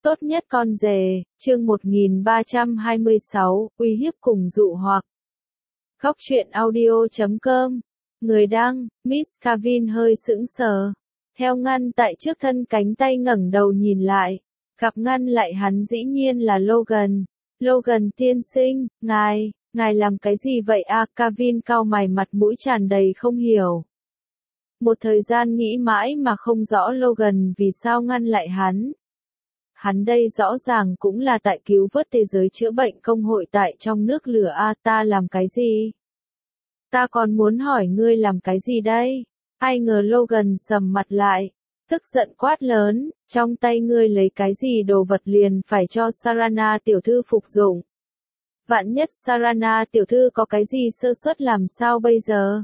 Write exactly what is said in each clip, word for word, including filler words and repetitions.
Tốt nhất con rể, chương một nghìn ba trăm hai mươi sáu, uy hiếp cùng dụ hoặc. Góc truyện audio chấm com. Người đăng, Miss Kavin hơi sững sờ. Theo ngăn tại trước thân cánh tay ngẩng đầu nhìn lại. Gặp ngăn lại hắn dĩ nhiên là Logan. Logan tiên sinh, ngài, ngài làm cái gì vậy à? Kavin cau mày, mặt mũi tràn đầy không hiểu. Một thời gian nghĩ mãi mà không rõ Logan vì sao ngăn lại hắn. Hắn đây rõ ràng cũng là tại cứu vớt thế giới chữa bệnh công hội tại trong nước lửa a. Ta làm cái gì? Ta còn muốn hỏi ngươi làm cái gì đây? Ai ngờ Logan sầm mặt lại, tức giận quát lớn, trong tay ngươi lấy cái gì đồ vật liền phải cho Sarana tiểu thư phục dụng. Vạn nhất Sarana tiểu thư có cái gì sơ suất làm sao bây giờ?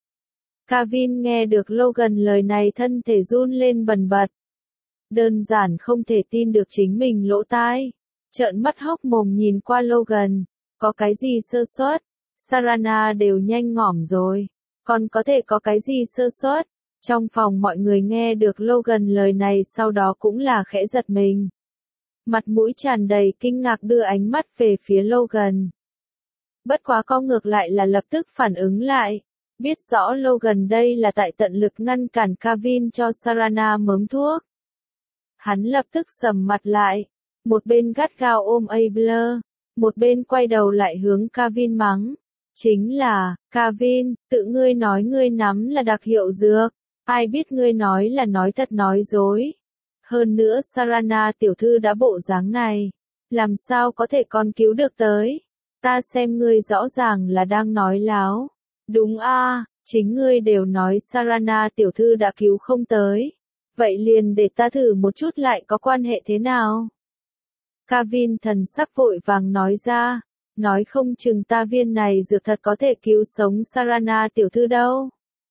Kavin nghe được Logan lời này thân thể run lên bần bật. Đơn giản không thể tin được chính mình lỗ tai. Trợn mắt hốc mồm nhìn qua Logan. Có cái gì sơ suất? Sarana đều nhanh ngỏm rồi. Còn có thể có cái gì sơ suất? Trong phòng mọi người nghe được Logan lời này sau đó cũng là khẽ giật mình. Mặt mũi tràn đầy kinh ngạc đưa ánh mắt về phía Logan. Bất quá co ngược lại là lập tức phản ứng lại. Biết rõ Logan đây là tại tận lực ngăn cản Kavin cho Sarana mớm thuốc. Hắn lập tức sầm mặt lại, một bên gắt gao ôm Abler, một bên quay đầu lại hướng Kavin mắng. Chính là, Kavin, tự ngươi nói ngươi nắm là đặc hiệu dược, ai biết ngươi nói là nói thật nói dối. Hơn nữa Sarana tiểu thư đã bộ dáng này, làm sao có thể còn cứu được tới. Ta xem ngươi rõ ràng là đang nói láo. Đúng a, chính ngươi đều nói Sarana tiểu thư đã cứu không tới. Vậy liền để ta thử một chút lại có quan hệ thế nào? Kavin thần sắc vội vàng nói ra, nói không chừng ta viên này dược thật có thể cứu sống Sarana tiểu thư đâu.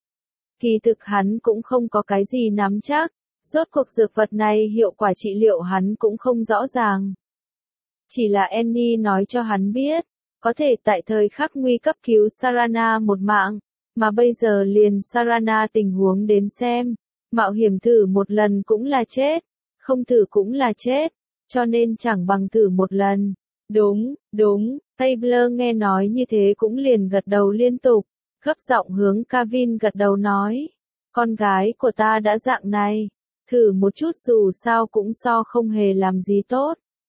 Kỳ thực hắn cũng không có cái gì nắm chắc, rốt cuộc dược vật này hiệu quả trị liệu hắn cũng không rõ ràng. Chỉ là Annie nói cho hắn biết, có thể tại thời khắc nguy cấp cứu Sarana một mạng, mà bây giờ liền Sarana tình huống đến xem. Mạo hiểm thử một lần cũng là chết, không thử cũng là chết, cho nên chẳng bằng thử một lần. Đúng, đúng, Abler nghe nói như thế cũng liền gật đầu liên tục, gấp giọng hướng Kavin gật đầu nói. Con gái của ta đã dạng này, thử một chút dù sao cũng so không hề làm gì tốt.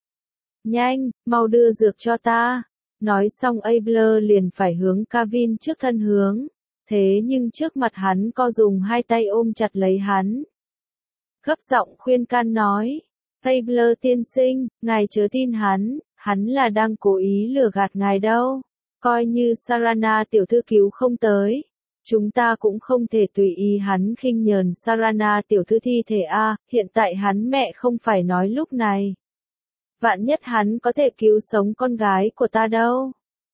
Nhanh, mau đưa dược cho ta. Nói xong Abler liền phải hướng Kavin trước thân hướng. Thế nhưng trước mặt hắn co dùng hai tay ôm chặt lấy hắn. Gấp giọng khuyên can nói. Abler tiên sinh, ngài chớ tin hắn, hắn là đang cố ý lừa gạt ngài đâu. Coi như Sarana tiểu thư cứu không tới. Chúng ta cũng không thể tùy ý hắn khinh nhờn Sarana tiểu thư thi thể a. Hiện tại hắn mẹ không phải nói lúc này. Vạn nhất hắn có thể cứu sống con gái của ta đâu.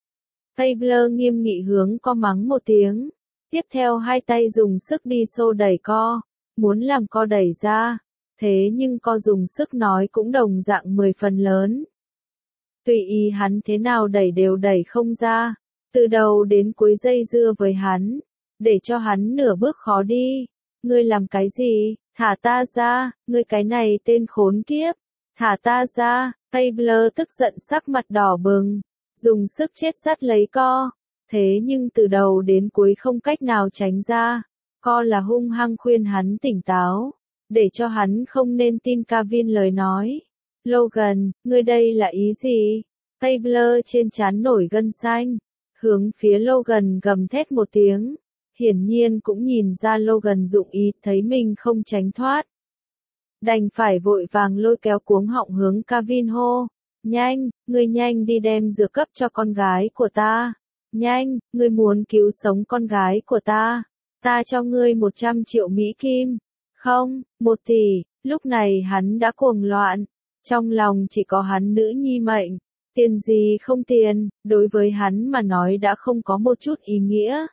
Abler nghiêm nghị hướng co mắng một tiếng. Tiếp theo hai tay dùng sức đi xô đẩy co, muốn làm co đẩy ra, thế nhưng co dùng sức nói cũng đồng dạng mười phần lớn. Tùy ý hắn thế nào đẩy đều đẩy không ra, từ đầu đến cuối dây dưa với hắn, để cho hắn nửa bước khó đi. Ngươi làm cái gì? Thả ta ra, ngươi cái này tên khốn kiếp, thả ta ra. Abler tức giận sắc mặt đỏ bừng, dùng sức chết dắt lấy co. Thế nhưng từ đầu đến cuối không cách nào tránh ra, co là hung hăng khuyên hắn tỉnh táo, để cho hắn không nên tin Kavin lời nói. Logan, ngươi đây là ý gì? Abler trên trán nổi gân xanh, hướng phía Logan gầm thét một tiếng, hiển nhiên cũng nhìn ra Logan dụng ý thấy mình không tránh thoát. Đành phải vội vàng lôi kéo cuống họng hướng Kavin hô, nhanh, ngươi nhanh đi đem dược cấp cho con gái của ta. Nhanh, ngươi muốn cứu sống con gái của ta, ta cho ngươi một trăm triệu Mỹ Kim. Không, một tỷ, lúc này hắn đã cuồng loạn, trong lòng chỉ có hắn nữ nhi mệnh, tiền gì không tiền, đối với hắn mà nói đã không có một chút ý nghĩa.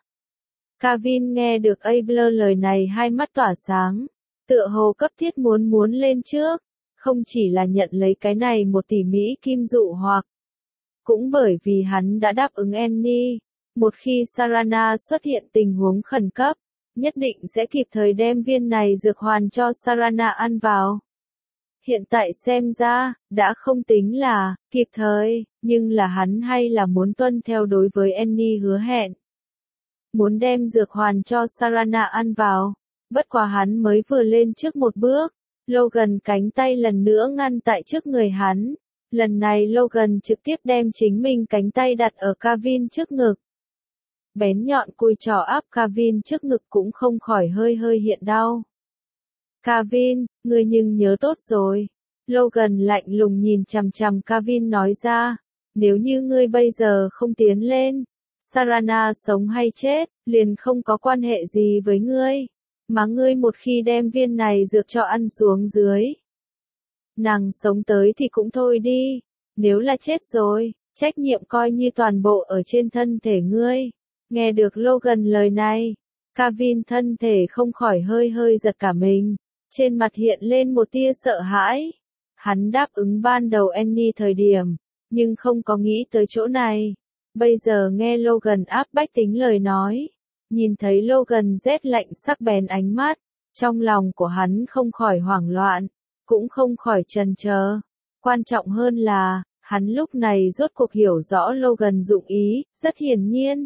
Kavin nghe được Abler lời này hai mắt tỏa sáng, tựa hồ cấp thiết muốn muốn lên trước, không chỉ là nhận lấy cái này một tỷ Mỹ Kim dụ hoặc. Cũng bởi vì hắn đã đáp ứng Annie, một khi Sarana xuất hiện tình huống khẩn cấp, nhất định sẽ kịp thời đem viên này dược hoàn cho Sarana ăn vào. Hiện tại xem ra, đã không tính là kịp thời, nhưng là hắn hay là muốn tuân theo đối với Annie hứa hẹn. Muốn đem dược hoàn cho Sarana ăn vào. Bất quá hắn mới vừa lên trước một bước, Logan cánh tay lần nữa ngăn tại trước người hắn. Lần này Logan trực tiếp đem chính mình cánh tay đặt ở Kevin trước ngực. Bén nhọn cùi trỏ áp Kevin trước ngực cũng không khỏi hơi hơi hiện đau. Kevin, ngươi nhưng nhớ tốt rồi. Logan lạnh lùng nhìn chằm chằm Kevin nói ra, nếu như ngươi bây giờ không tiến lên, Sarana sống hay chết, liền không có quan hệ gì với ngươi. Mà ngươi một khi đem viên này dược cho ăn xuống dưới. Nàng sống tới thì cũng thôi đi, nếu là chết rồi, trách nhiệm coi như toàn bộ ở trên thân thể ngươi. Nghe được Logan lời này, Kevin thân thể không khỏi hơi hơi giật cả mình, trên mặt hiện lên một tia sợ hãi. Hắn đáp ứng ban đầu Annie thời điểm, nhưng không có nghĩ tới chỗ này. Bây giờ nghe Logan áp bách tính lời nói, nhìn thấy Logan rét lạnh sắc bén ánh mắt, trong lòng của hắn không khỏi hoảng loạn, cũng không khỏi chần chờ. Quan trọng hơn là, hắn lúc này rốt cuộc hiểu rõ Logan dụng ý, rất hiển nhiên.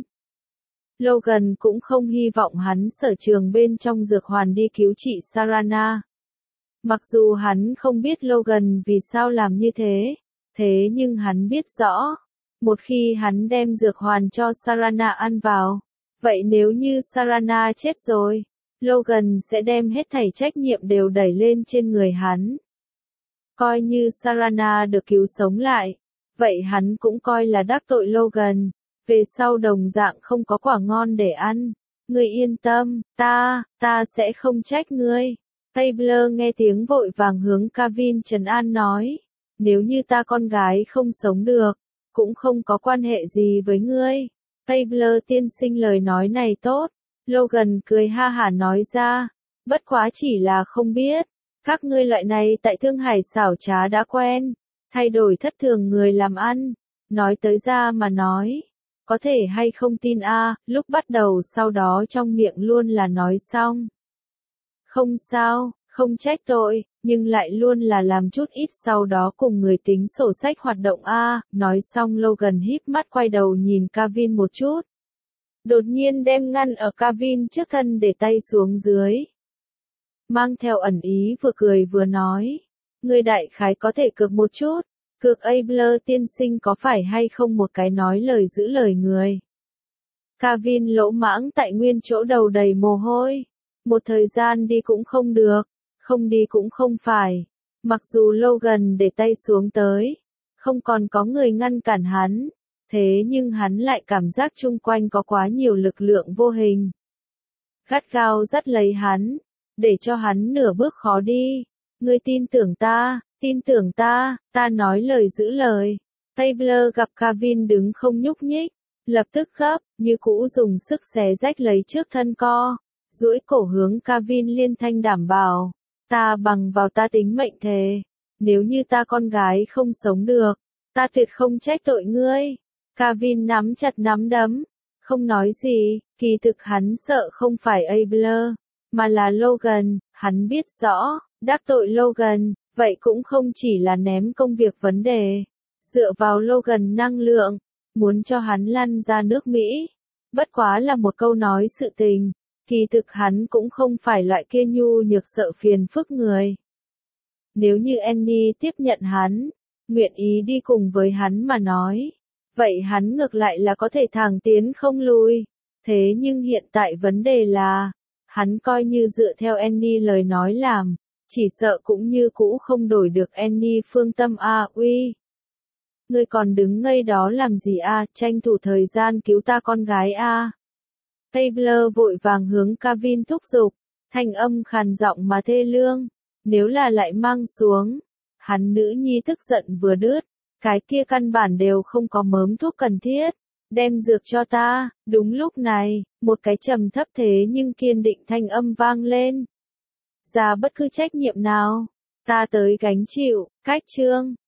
Logan cũng không hy vọng hắn sở trường bên trong dược hoàn đi cứu trị Sarana. Mặc dù hắn không biết Logan vì sao làm như thế, thế nhưng hắn biết rõ, một khi hắn đem dược hoàn cho Sarana ăn vào, vậy nếu như Sarana chết rồi, Logan sẽ đem hết thảy trách nhiệm đều đẩy lên trên người hắn. Coi như Sarana được cứu sống lại, vậy hắn cũng coi là đắc tội Logan, về sau đồng dạng không có quả ngon để ăn. Ngươi yên tâm, ta, ta sẽ không trách ngươi. Taylor nghe tiếng vội vàng hướng Kevin trấn an nói, nếu như ta con gái không sống được, cũng không có quan hệ gì với ngươi. Taylor tiên sinh lời nói này tốt. Logan cười ha hả nói ra, bất quá chỉ là không biết, các ngươi loại này tại Thương Hải xảo trá đã quen, thay đổi thất thường người làm ăn, nói tới ra mà nói, có thể hay không tin a, lúc bắt đầu sau đó trong miệng luôn là nói xong. Không sao, không trách tội, nhưng lại luôn là làm chút ít sau đó cùng người tính sổ sách hoạt động a, nói xong Logan híp mắt quay đầu nhìn Kevin một chút. Đột nhiên đem ngăn ở Kevin trước thân để tay xuống dưới. Mang theo ẩn ý vừa cười vừa nói. Người đại khái có thể cược một chút. Cược Abler tiên sinh có phải hay không một cái nói lời giữ lời người. Kevin lỗ mãng tại nguyên chỗ đầu đầy mồ hôi. Một thời gian đi cũng không được. Không đi cũng không phải. Mặc dù Logan để tay xuống tới. Không còn có người ngăn cản hắn. Thế nhưng hắn lại cảm giác chung quanh có quá nhiều lực lượng vô hình. Gắt gao dắt lấy hắn, để cho hắn nửa bước khó đi. Ngươi tin tưởng ta, tin tưởng ta, ta nói lời giữ lời. Taylor gặp Kevin đứng không nhúc nhích, lập tức gấp, như cũ dùng sức xé rách lấy trước thân co, duỗi cổ hướng Kevin liên thanh đảm bảo, ta bằng vào ta tính mệnh thề, nếu như ta con gái không sống được, ta tuyệt không trách tội ngươi. Kevin nắm chặt nắm đấm, không nói gì, kỳ thực hắn sợ không phải Abler, mà là Logan, hắn biết rõ, đắc tội Logan, vậy cũng không chỉ là ném công việc vấn đề, dựa vào Logan năng lượng, muốn cho hắn lăn ra nước Mỹ, bất quá là một câu nói sự tình, kỳ thực hắn cũng không phải loại kia nhu nhược sợ phiền phức người. Nếu như Annie tiếp nhận hắn, nguyện ý đi cùng với hắn mà nói, vậy hắn ngược lại là có thể thẳng tiến không lùi. Thế nhưng hiện tại vấn đề là, hắn coi như dựa theo Annie lời nói làm, chỉ sợ cũng như cũ không đổi được Annie phương tâm a uy. Ngươi còn đứng ngây đó làm gì a, tranh thủ thời gian cứu ta con gái a. Taylor vội vàng hướng Kevin thúc giục, thanh âm khàn giọng mà thê lương, nếu là lại mang xuống, hắn nữ nhi tức giận vừa đứt. Cái kia căn bản đều không có mớm thuốc cần thiết, đem dược cho ta. Đúng lúc này, một cái trầm thấp thế nhưng kiên định thanh âm vang lên. Ra bất cứ trách nhiệm nào, ta tới gánh chịu. Cách chương